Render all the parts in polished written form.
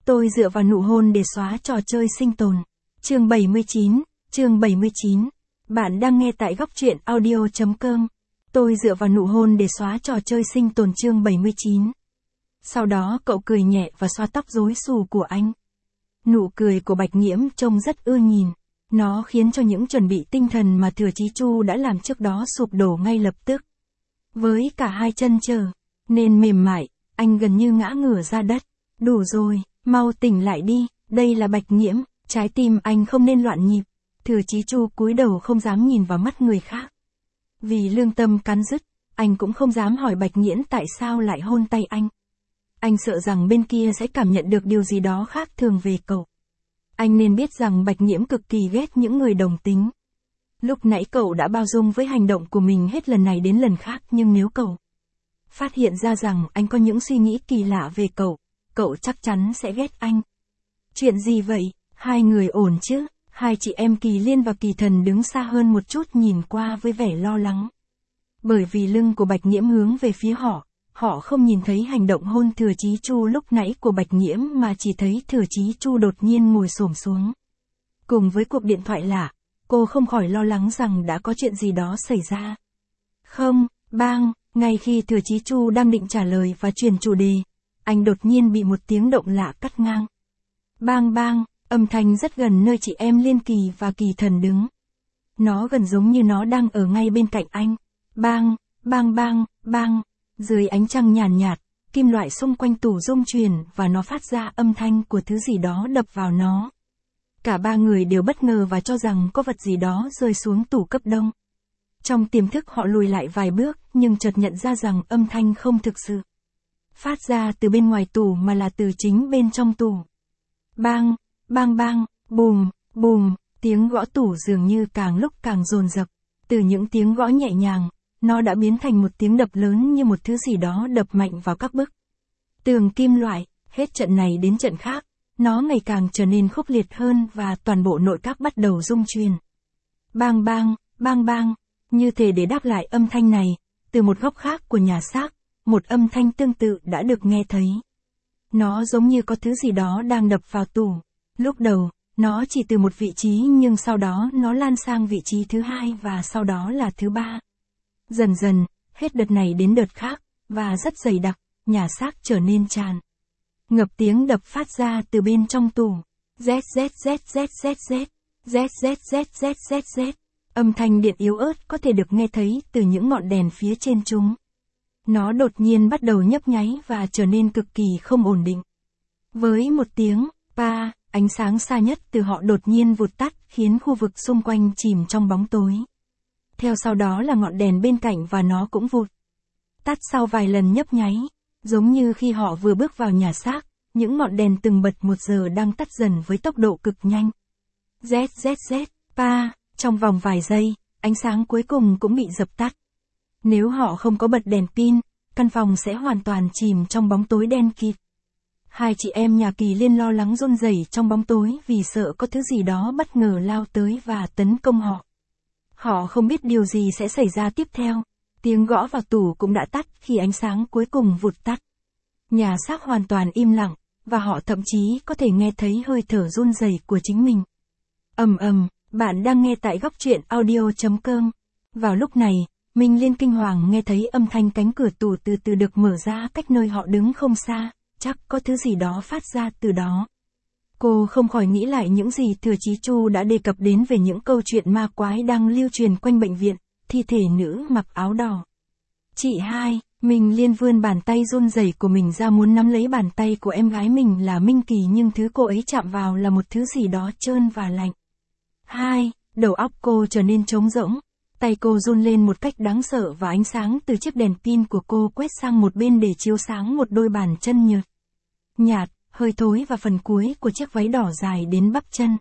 Tôi dựa vào nụ hôn để xóa trò chơi sinh tồn. Chương 79. Bạn đang nghe tại góc truyện audio.com. Tôi dựa vào nụ hôn để xóa trò chơi sinh tồn chương 79. Sau đó cậu cười nhẹ và xoa tóc rối xù của anh. Nụ cười của Bạch Nghiễm trông rất ưa nhìn. Nó khiến cho những chuẩn bị tinh thần mà Thừa Chí Chu đã làm trước đó sụp đổ ngay lập tức. Với cả hai chân chờ, nên mềm mại, anh gần như ngã ngửa ra đất. Đủ rồi, mau tỉnh lại đi, đây là Bạch Nghiễm, trái tim anh không nên loạn nhịp. Thừa Chí Chu cúi đầu không dám nhìn vào mắt người khác. Vì lương tâm cắn rứt, anh cũng không dám hỏi Bạch Nghiễm tại sao lại hôn tay anh. Anh sợ rằng bên kia sẽ cảm nhận được điều gì đó khác thường về cậu. Anh nên biết rằng Bạch Nghiễm cực kỳ ghét những người đồng tính. Lúc nãy cậu đã bao dung với hành động của mình hết lần này đến lần khác, nhưng nếu cậu phát hiện ra rằng anh có những suy nghĩ kỳ lạ về cậu chắc chắn sẽ ghét anh. Chuyện gì vậy? Hai người ổn chứ? Hai chị em Kỳ Liên và Kỳ Thần đứng xa hơn một chút nhìn qua với vẻ lo lắng. Bởi vì lưng của Bạch Nghiễm hướng về phía họ không nhìn thấy hành động hôn Thừa Chí Chu lúc nãy của Bạch Nghiễm mà chỉ thấy Thừa Chí Chu đột nhiên ngồi xổm xuống. Cùng với cuộc điện thoại lạ, cô không khỏi lo lắng rằng đã có chuyện gì đó xảy ra. Không, bang, ngay khi Thừa Chí Chu đang định trả lời và chuyển chủ đề, anh đột nhiên bị một tiếng động lạ cắt ngang. Bang bang, âm thanh rất gần nơi chị em Liên Kỳ và Kỳ Thần đứng. Nó gần giống như nó đang ở ngay bên cạnh anh. Bang, bang bang, bang. Dưới ánh trăng nhàn nhạt, kim loại xung quanh tủ rung chuyển và nó phát ra âm thanh của thứ gì đó đập vào nó. Cả ba người đều bất ngờ và cho rằng có vật gì đó rơi xuống tủ cấp đông. Trong tiềm thức họ lùi lại vài bước nhưng chợt nhận ra rằng âm thanh không thực sự phát ra từ bên ngoài tủ mà là từ chính bên trong tủ. Bang, bang bang, bùm, bùm, tiếng gõ tủ dường như càng lúc càng dồn dập. Từ những tiếng gõ nhẹ nhàng, nó đã biến thành một tiếng đập lớn như một thứ gì đó đập mạnh vào các bức tường kim loại. Hết trận này đến trận khác, nó ngày càng trở nên khốc liệt hơn và toàn bộ nội các bắt đầu rung chuyển. Bang bang, bang bang, như thể để đáp lại âm thanh này, từ một góc khác của nhà xác, một âm thanh tương tự đã được nghe thấy. Nó giống như có thứ gì đó đang đập vào tủ. Lúc đầu, nó chỉ từ một vị trí nhưng sau đó nó lan sang vị trí thứ hai và sau đó là thứ ba. Dần dần, hết đợt này đến đợt khác, và rất dày đặc, nhà xác trở nên tràn ngập tiếng đập phát ra từ bên trong tủ. ZZZZZZZ. Âm thanh điện yếu ớt có thể được nghe thấy từ những ngọn đèn phía trên chúng. Nó đột nhiên bắt đầu nhấp nháy và trở nên cực kỳ không ổn định. Với một tiếng pa, ánh sáng xa nhất từ họ đột nhiên vụt tắt khiến khu vực xung quanh chìm trong bóng tối. Theo sau đó là ngọn đèn bên cạnh và nó cũng vụt tắt sau vài lần nhấp nháy. Giống như khi họ vừa bước vào nhà xác, những ngọn đèn từng bật một giờ đang tắt dần với tốc độ cực nhanh. ZZZ, pa, trong vòng vài giây, ánh sáng cuối cùng cũng bị dập tắt. Nếu họ không có bật đèn pin, căn phòng sẽ hoàn toàn chìm trong bóng tối đen kịt. Hai chị em nhà Kỳ Liên lo lắng run rẩy trong bóng tối vì sợ có thứ gì đó bất ngờ lao tới và tấn công họ. Họ không biết điều gì sẽ xảy ra tiếp theo. Tiếng gõ vào tủ cũng đã tắt khi ánh sáng cuối cùng vụt tắt. Nhà xác hoàn toàn im lặng, và họ thậm chí có thể nghe thấy hơi thở run rẩy của chính mình. Bạn đang nghe tại góc truyện audio.com. Vào lúc này, Minh Liên kinh hoàng nghe thấy âm thanh cánh cửa tủ từ từ được mở ra cách nơi họ đứng không xa, chắc có thứ gì đó phát ra từ đó. Cô không khỏi nghĩ lại những gì Thừa Chí Chu đã đề cập đến về những câu chuyện ma quái đang lưu truyền quanh bệnh viện, thi thể nữ mặc áo đỏ. Chị hai, Minh Liên vươn bàn tay run rẩy của mình ra muốn nắm lấy bàn tay của em gái mình là Minh Kỳ, nhưng thứ cô ấy chạm vào là một thứ gì đó trơn và lạnh. Hai, đầu óc cô trở nên trống rỗng. Tay cô run lên một cách đáng sợ và ánh sáng từ chiếc đèn pin của cô quét sang một bên để chiếu sáng một đôi bàn chân nhạt, hơi thối và phần cuối của chiếc váy đỏ dài đến bắp chân.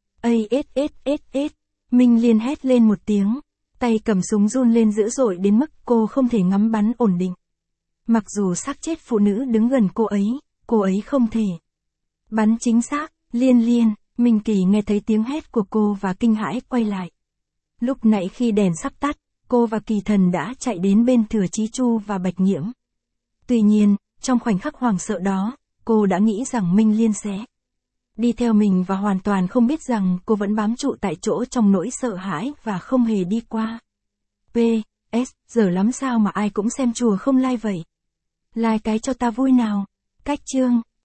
Minh Liên hét lên một tiếng. Tay cầm súng run lên dữ dội đến mức cô không thể ngắm bắn ổn định. Mặc dù xác chết phụ nữ đứng gần cô ấy không thể bắn chính xác. Liên, Minh Kỳ nghe thấy tiếng hét của cô và kinh hãi quay lại. Lúc nãy khi đèn sắp tắt, cô và Kỳ Thần đã chạy đến bên Thừa Chí Chu và Bạch Nghiễm. Tuy nhiên, trong khoảnh khắc hoảng sợ đó, cô đã nghĩ rằng Minh Liên sẽ đi theo mình và hoàn toàn không biết rằng cô vẫn bám trụ tại chỗ trong nỗi sợ hãi và không hề đi qua. P.S. Giờ lắm sao mà ai cũng xem chùa không like vậy? Like cái cho ta vui nào. Cách chương